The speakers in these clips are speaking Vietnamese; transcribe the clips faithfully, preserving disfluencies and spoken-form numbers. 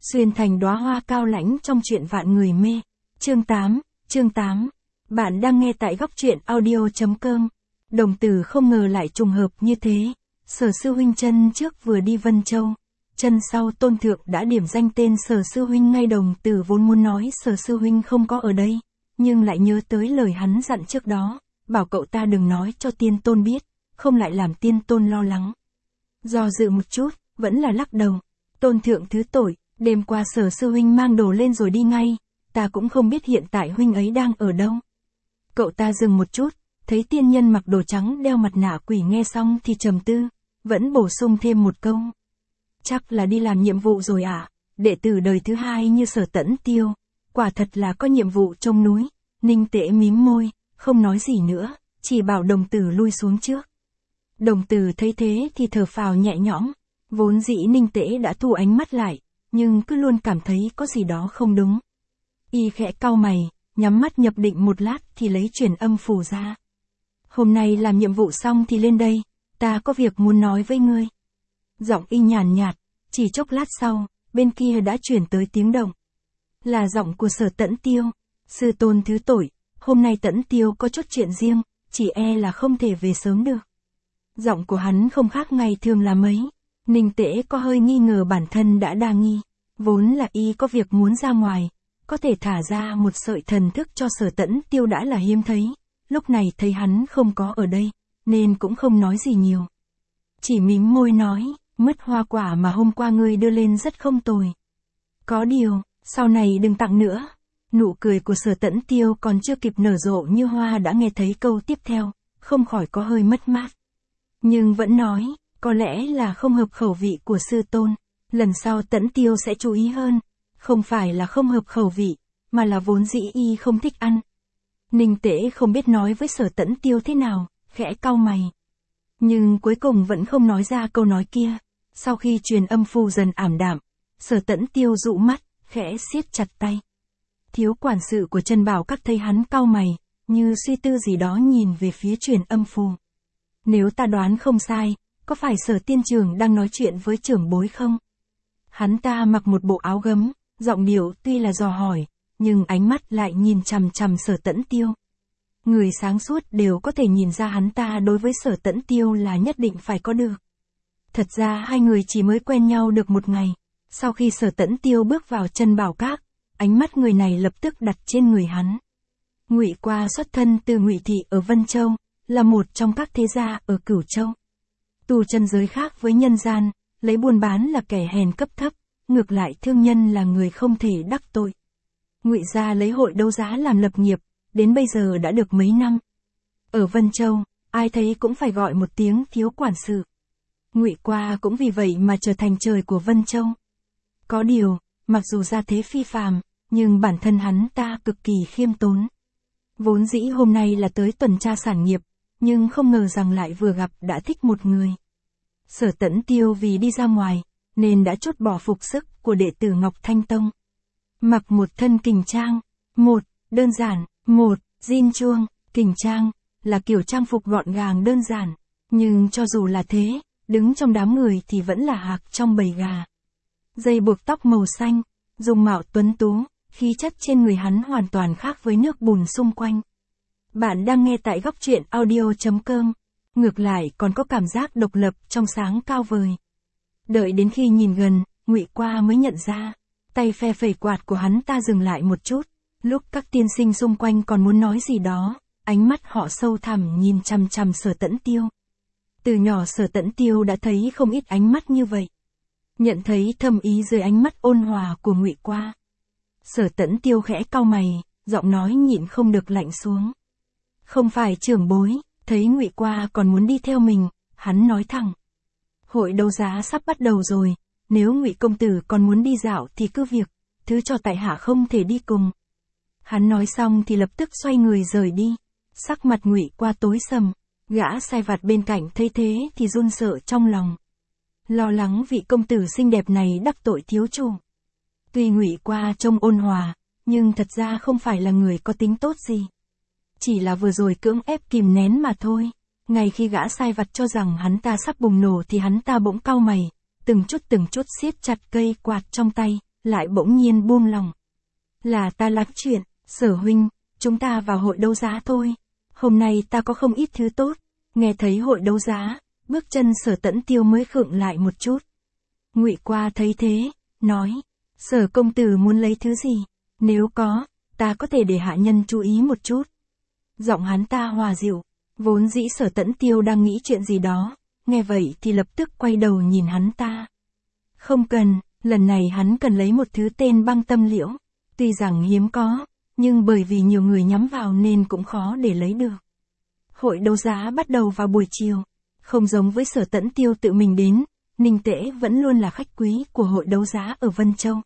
Xuyên thành đóa hoa cao lãnh trong truyện vạn người mê. Chương tám, chương tám. Bạn đang nghe tại góc truyện audio.com. Đồng tử không ngờ lại trùng hợp như thế. Sở sư huynh chân trước vừa đi Vân Châu. Chân sau Tôn Thượng đã điểm danh tên sở sư huynh ngay. Đồng tử vốn muốn nói sở sư huynh không có ở đây. Nhưng lại nhớ tới lời hắn dặn trước đó. Bảo cậu ta đừng nói cho tiên tôn biết. Không lại làm tiên tôn lo lắng. Do dự một chút, vẫn là lắc đầu. Tôn Thượng thứ tội. Đêm qua sở sư huynh mang đồ lên rồi đi ngay, ta cũng không biết hiện tại huynh ấy đang ở đâu. Cậu ta dừng một chút, thấy tiên nhân mặc đồ trắng đeo mặt nạ quỷ nghe xong thì trầm tư, vẫn bổ sung thêm một câu. Chắc là đi làm nhiệm vụ rồi ạ, à? Đệ tử đời thứ hai như Sở Tẫn Tiêu, quả thật là có nhiệm vụ trông núi. Ninh Tễ mím môi, không nói gì nữa, chỉ bảo đồng tử lui xuống trước. Đồng tử thấy thế thì thở phào nhẹ nhõm, vốn dĩ Ninh Tễ đã thu ánh mắt lại. Nhưng cứ luôn cảm thấy có gì đó không đúng. Y khẽ cau mày, nhắm mắt nhập định một lát thì lấy truyền âm phù ra. Hôm nay làm nhiệm vụ xong thì lên đây, ta có việc muốn nói với ngươi. Giọng Y nhàn nhạt, chỉ chốc lát sau, bên kia đã chuyển tới tiếng động. Là giọng của Sở Tẫn Tiêu. Sư tôn thứ tội, hôm nay Tẫn Tiêu có chút chuyện riêng, chỉ e là không thể về sớm được. Giọng của hắn không khác ngày thường là mấy. Ninh Tễ có hơi nghi ngờ bản thân đã đa nghi, vốn là y có việc muốn ra ngoài, có thể thả ra một sợi thần thức cho Sở Tẫn Tiêu đã là hiếm thấy, lúc này thấy hắn không có ở đây, nên cũng không nói gì nhiều. Chỉ mím môi nói, mứt hoa quả mà hôm qua ngươi đưa lên rất không tồi. Có điều, sau này đừng tặng nữa. Nụ cười của Sở Tẫn Tiêu còn chưa kịp nở rộ như hoa đã nghe thấy câu tiếp theo, không khỏi có hơi mất mát. Nhưng vẫn nói, có lẽ là không hợp khẩu vị của sư tôn, lần sau Tẫn Tiêu sẽ chú ý hơn, không phải là không hợp khẩu vị, mà là vốn dĩ y không thích ăn. Ninh Tễ không biết nói với Sở Tẫn Tiêu thế nào, khẽ cau mày. Nhưng cuối cùng vẫn không nói ra câu nói kia, sau khi truyền âm phù dần ảm đạm, Sở Tẫn Tiêu dụ mắt, khẽ siết chặt tay. Thiếu quản sự của Trần Bảo Các thấy hắn cau mày, như suy tư gì đó nhìn về phía truyền âm phù. Nếu ta đoán không sai, có phải Sở tiên trưởng đang nói chuyện với trưởng bối không? Hắn ta mặc một bộ áo gấm, giọng điệu tuy là dò hỏi, nhưng ánh mắt lại nhìn chằm chằm Sở Tẫn Tiêu. Người sáng suốt đều có thể nhìn ra hắn ta đối với Sở Tẫn Tiêu là nhất định phải có được. Thật ra hai người chỉ mới quen nhau được một ngày, sau khi Sở Tẫn Tiêu bước vào Trân Bảo Các, ánh mắt người này lập tức đặt trên người hắn. Ngụy Qua xuất thân từ Ngụy thị ở Vân Châu, là một trong các thế gia ở Cửu Châu. Tu chân giới khác với nhân gian, lấy buôn bán là kẻ hèn cấp thấp, ngược lại thương nhân là người không thể đắc tội. Ngụy gia lấy hội đấu giá làm lập nghiệp, đến bây giờ đã được mấy năm. Ở Vân Châu, ai thấy cũng phải gọi một tiếng thiếu quản sự. Ngụy Qua cũng vì vậy mà trở thành trời của Vân Châu. Có điều, mặc dù gia thế phi phàm, nhưng bản thân hắn ta cực kỳ khiêm tốn. Vốn dĩ hôm nay là tới tuần tra sản nghiệp, nhưng không ngờ rằng lại vừa gặp đã thích một người. Sở Tẫn Tiêu vì đi ra ngoài, nên đã chốt bỏ phục sức của đệ tử Ngọc Thanh Tông. Mặc một thân kình trang, một, đơn giản, một, jean chuông, kình trang, là kiểu trang phục gọn gàng đơn giản, nhưng cho dù là thế, đứng trong đám người thì vẫn là hạc trong bầy gà. Dây buộc tóc màu xanh, dung mạo tuấn tú, khí chất trên người hắn hoàn toàn khác với nước bùn xung quanh. Bạn đang nghe tại góc truyện audio.com, ngược lại còn có cảm giác độc lập trong sáng cao vời. Đợi đến khi nhìn gần, Ngụy Qua mới nhận ra, tay phe phẩy quạt của hắn ta dừng lại một chút, lúc các tiên sinh xung quanh còn muốn nói gì đó, ánh mắt họ sâu thẳm nhìn chằm chằm Sở Tẫn Tiêu. Từ nhỏ Sở Tẫn Tiêu đã thấy không ít ánh mắt như vậy. Nhận thấy thâm ý dưới ánh mắt ôn hòa của Ngụy Qua. Sở Tẫn Tiêu khẽ cau mày, giọng nói nhịn không được lạnh xuống. Không phải trưởng bối, thấy Ngụy Qua còn muốn đi theo mình, hắn nói thẳng. Hội đấu giá sắp bắt đầu rồi, nếu Ngụy công tử còn muốn đi dạo thì cứ việc, thứ cho tại hạ không thể đi cùng. Hắn nói xong thì lập tức xoay người rời đi, sắc mặt Ngụy Qua tối sầm, gã sai vặt bên cạnh thấy thế thì run sợ trong lòng. Lo lắng vị công tử xinh đẹp này đắc tội thiếu chủ. Tuy Ngụy Qua trông ôn hòa, nhưng thật ra không phải là người có tính tốt gì. Chỉ là vừa rồi cưỡng ép kìm nén mà thôi. Ngay khi gã sai vặt cho rằng hắn ta sắp bùng nổ thì hắn ta bỗng cau mày, từng chút từng chút siết chặt cây quạt trong tay, lại bỗng nhiên buông lòng. Là ta lắc chuyện, Sở huynh, chúng ta vào hội đấu giá thôi. Hôm nay ta có không ít thứ tốt. Nghe thấy hội đấu giá, bước chân Sở Tẫn Tiêu mới khựng lại một chút. Ngụy Qua thấy thế, nói, Sở công tử muốn lấy thứ gì? Nếu có, ta có thể để hạ nhân chú ý một chút. Giọng hắn ta hòa dịu, vốn dĩ Sở Tẫn Tiêu đang nghĩ chuyện gì đó, nghe vậy thì lập tức quay đầu nhìn hắn ta. Không cần, lần này hắn cần lấy một thứ tên băng tâm liễu, tuy rằng hiếm có, nhưng bởi vì nhiều người nhắm vào nên cũng khó để lấy được. Hội đấu giá bắt đầu vào buổi chiều, không giống với Sở Tẫn Tiêu tự mình đến, Ninh Tễ vẫn luôn là khách quý của hội đấu giá ở Vân Châu.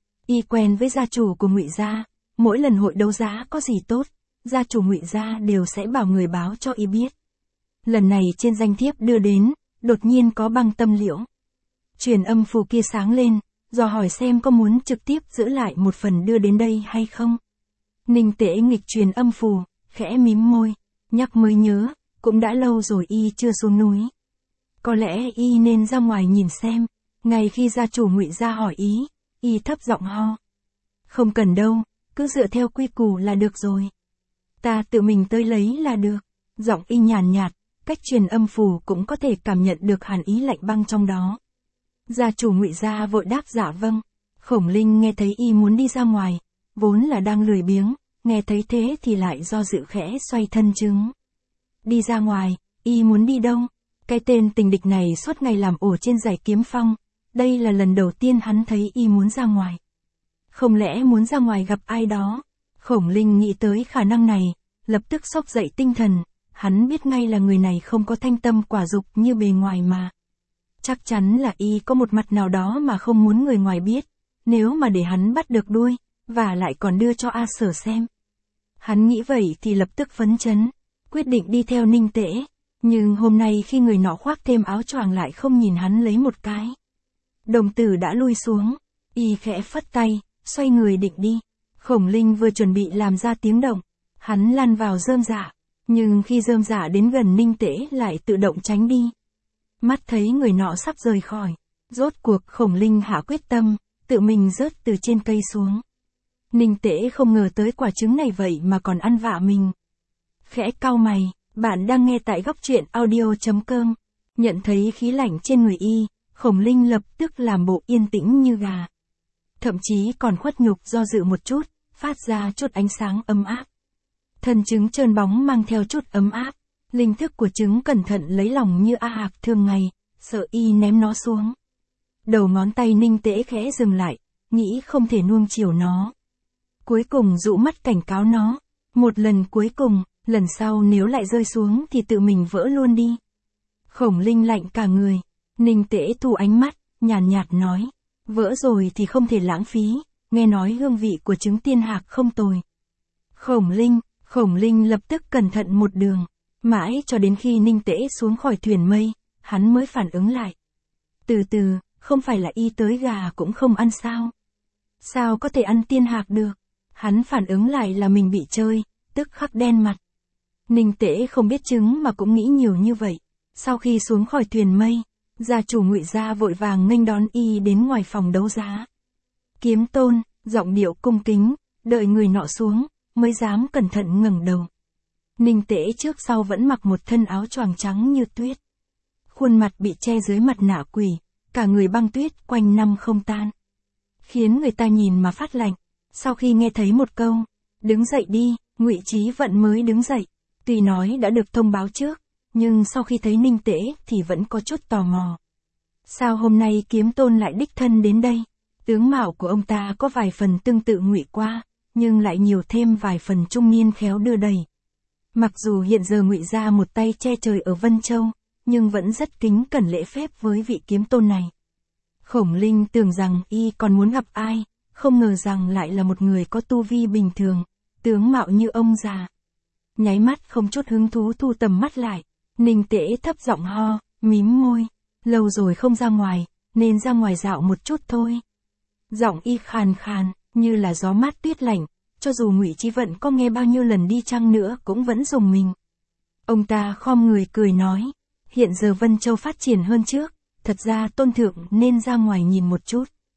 Y quen với gia chủ của Ngụy gia, mỗi lần hội đấu giá có gì tốt, gia chủ Ngụy gia đều sẽ bảo người báo cho y biết. Lần này trên danh thiếp đưa đến, đột nhiên có băng tâm liễu. Truyền âm phù kia sáng lên, dò hỏi xem có muốn trực tiếp giữ lại một phần đưa đến đây hay không. Ninh Tễ nghịch truyền âm phù, khẽ mím môi, nhắc mới nhớ, cũng đã lâu rồi y chưa xuống núi. Có lẽ y nên ra ngoài nhìn xem, ngay khi gia chủ Ngụy gia hỏi ý, y thấp giọng ho. Không cần đâu, cứ dựa theo quy củ là được rồi. Ta tự mình tới lấy là được. Giọng y nhàn nhạt, cách truyền âm phù cũng có thể cảm nhận được hàn ý lạnh băng trong đó. Gia chủ Ngụy gia vội đáp dạ vâng. Khổng Linh nghe thấy y muốn đi ra ngoài, vốn là đang lười biếng, nghe thấy thế thì lại do dự khẽ xoay thân chứng. Đi ra ngoài, y muốn đi đâu? Cái tên tình địch này suốt ngày làm ổ trên Giải Kiếm Phong, đây là lần đầu tiên hắn thấy y muốn ra ngoài. Không lẽ muốn ra ngoài gặp ai đó? Khổng Linh nghĩ tới khả năng này, lập tức xốc dậy tinh thần, hắn biết ngay là người này không có thanh tâm quả dục như bề ngoài mà. Chắc chắn là y có một mặt nào đó mà không muốn người ngoài biết, nếu mà để hắn bắt được đuôi, và lại còn đưa cho A Sở xem. Hắn nghĩ vậy thì lập tức phấn chấn, quyết định đi theo Ninh Tễ, nhưng hôm nay khi người nọ khoác thêm áo choàng lại không nhìn hắn lấy một cái. Đồng tử đã lui xuống, y khẽ phất tay, xoay người định đi. Khổng Linh vừa chuẩn bị làm ra tiếng động, hắn lăn vào rơm rạ, nhưng khi rơm rạ đến gần Ninh Tễ lại tự động tránh đi. Mắt thấy người nọ sắp rời khỏi, rốt cuộc Khổng Linh hạ quyết tâm, tự mình rớt từ trên cây xuống. Ninh Tễ không ngờ tới quả trứng này vậy mà còn ăn vạ mình. Khẽ cau mày, bạn đang nghe tại góc truyện audio chấm com. Nhận thấy khí lạnh trên người y, Khổng Linh lập tức làm bộ yên tĩnh như gà. Thậm chí còn khuất nhục do dự một chút, phát ra chút ánh sáng ấm áp. Thân trứng trơn bóng mang theo chút ấm áp. Linh thức của trứng cẩn thận lấy lòng như A Hạc thường ngày, sợ y ném nó xuống. Đầu ngón tay Ninh Tễ khẽ dừng lại, nghĩ không thể nuông chiều nó. Cuối cùng dụ mắt cảnh cáo nó. Một lần cuối cùng, lần sau nếu lại rơi xuống thì tự mình vỡ luôn đi. Khổng Linh lạnh cả người. Ninh Tễ thu ánh mắt, nhàn nhạt, nhạt nói. Vỡ rồi thì không thể lãng phí, nghe nói hương vị của trứng tiên hạc không tồi. Khổng Linh, Khổng Linh lập tức cẩn thận một đường. Mãi cho đến khi Ninh Tễ xuống khỏi thuyền mây, hắn mới phản ứng lại. Từ từ, không phải là y tới gà cũng không ăn sao? Sao có thể ăn tiên hạc được? Hắn phản ứng lại là mình bị chơi, tức khắc đen mặt. Ninh Tễ không biết trứng mà cũng nghĩ nhiều như vậy. Sau khi xuống khỏi thuyền mây, gia chủ Ngụy gia vội vàng nghênh đón y đến ngoài phòng đấu giá. Kiếm Tôn, giọng điệu cung kính, đợi người nọ xuống, mới dám cẩn thận ngẩng đầu. Ninh Tễ trước sau vẫn mặc một thân áo choàng trắng như tuyết. Khuôn mặt bị che dưới mặt nạ quỷ, cả người băng tuyết quanh năm không tan. Khiến người ta nhìn mà phát lạnh. Sau khi nghe thấy một câu, đứng dậy đi, Ngụy Chí Vận mới đứng dậy. Tuy nói đã được thông báo trước, nhưng sau khi thấy Ninh Tễ thì vẫn có chút tò mò. Sao hôm nay Kiếm Tôn lại đích thân đến đây? Tướng mạo của ông ta có vài phần tương tự Ngụy Qua, nhưng lại nhiều thêm vài phần trung niên khéo đưa đẩy. Mặc dù hiện giờ Ngụy gia một tay che trời ở Vân Châu, nhưng vẫn rất kính cẩn lễ phép với vị Kiếm Tôn này. Khổng Linh tưởng rằng y còn muốn gặp ai, không ngờ rằng lại là một người có tu vi bình thường, tướng mạo như ông già. Nháy mắt không chút hứng thú thu tầm mắt lại, Ninh Tễ thấp giọng ho, mím môi, lâu rồi không ra ngoài, nên ra ngoài dạo một chút thôi. Giọng y khàn khàn, như là gió mát tuyết lạnh, cho dù Ngụy Chí Vận có nghe bao nhiêu lần đi chăng nữa cũng vẫn rùng mình. Ông ta khom người cười nói, hiện giờ Vân Châu phát triển hơn trước, thật ra Tôn thượng nên ra ngoài nhìn một chút.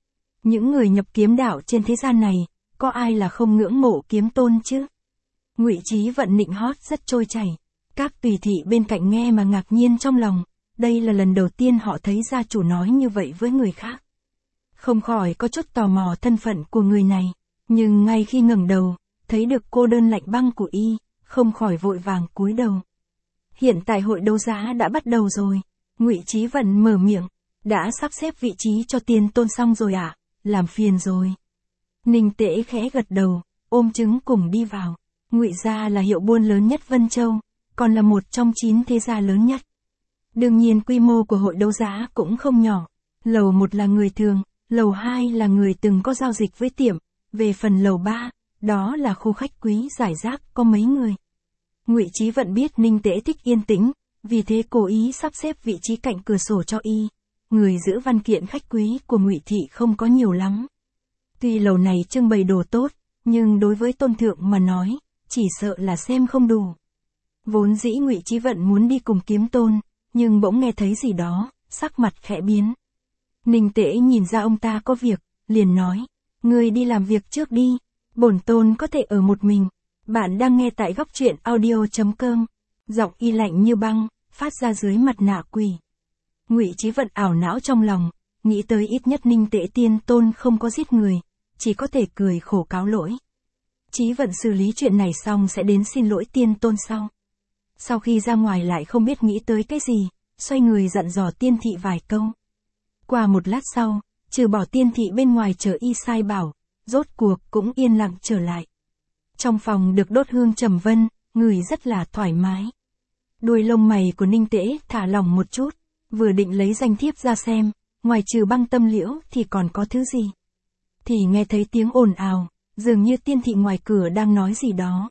Những người nhập kiếm đạo trên thế gian này, có ai là không ngưỡng mộ kiếm tôn chứ? Ngụy Chí Vận nịnh hót rất trôi chảy. Các tùy thị bên cạnh nghe mà ngạc nhiên trong lòng, đây là lần đầu tiên họ thấy gia chủ nói như vậy với người khác. Không khỏi có chút tò mò thân phận của người này, nhưng ngay khi ngẩng đầu, thấy được cô đơn lạnh băng của y, không khỏi vội vàng cúi đầu. Hiện tại hội đấu giá đã bắt đầu rồi. Ngụy Chí Vận mở miệng, đã sắp xếp vị trí cho Tiên Tôn xong rồi ạ, à? Làm phiền rồi. Ninh Tễ khẽ gật đầu, ôm trứng cùng đi vào. Ngụy gia là hiệu buôn lớn nhất Vân Châu, còn là một trong chín thế gia lớn nhất. Đương nhiên quy mô của hội đấu giá cũng không nhỏ. Lầu một là người thường, lầu hai là người từng có giao dịch với tiệm, về phần lầu ba, đó là khu khách quý giải rác có mấy người. Ngụy Chí Vận biết Ninh Tễ thích yên tĩnh, vì thế cố ý sắp xếp vị trí cạnh cửa sổ cho y. Người giữ văn kiện khách quý của Ngụy thị không có nhiều lắm. Tuy lầu này trưng bày đồ tốt, nhưng đối với Tôn thượng mà nói, chỉ sợ là xem không đủ. Vốn dĩ Ngụy Chí Vận muốn đi cùng Kiếm Tôn, nhưng bỗng nghe thấy gì đó, sắc mặt khẽ biến. Ninh Tễ nhìn ra ông ta có việc, liền nói, ngươi đi làm việc trước đi, bổn tôn có thể ở một mình. Bạn đang nghe tại góc truyện audio chấm com. Giọng y lạnh như băng, phát ra dưới mặt nạ quỷ. Ngụy Chí Vận ảo não trong lòng, nghĩ tới ít nhất Ninh Tễ Tiên Tôn không có giết người, chỉ có thể cười khổ cáo lỗi. Chí Vận xử lý chuyện này xong sẽ đến xin lỗi Tiên Tôn sau. Sau khi ra ngoài lại không biết nghĩ tới cái gì, xoay người dặn dò Tiên thị vài câu. Qua một lát sau, trừ bỏ Tiên thị bên ngoài chờ y sai bảo, rốt cuộc cũng yên lặng trở lại. Trong phòng được đốt hương trầm vân, người rất là thoải mái. Đuôi lông mày của Ninh Tễ thả lỏng một chút, vừa định lấy danh thiếp ra xem, ngoài trừ Băng Tâm Liễu thì còn có thứ gì. Thì nghe thấy tiếng ồn ào, dường như Tiên thị ngoài cửa đang nói gì đó.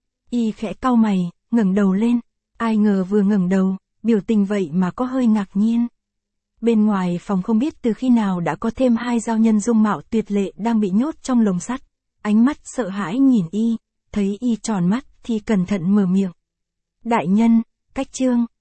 Y khẽ cau mày, ngẩng đầu lên, ai ngờ vừa ngẩng đầu, biểu tình vậy mà có hơi ngạc nhiên. Bên ngoài phòng không biết từ khi nào đã có thêm hai giao nhân dung mạo tuyệt lệ đang bị nhốt trong lồng sắt, ánh mắt sợ hãi nhìn y, thấy y tròn mắt thì cẩn thận mở miệng. Đại nhân, cách chương,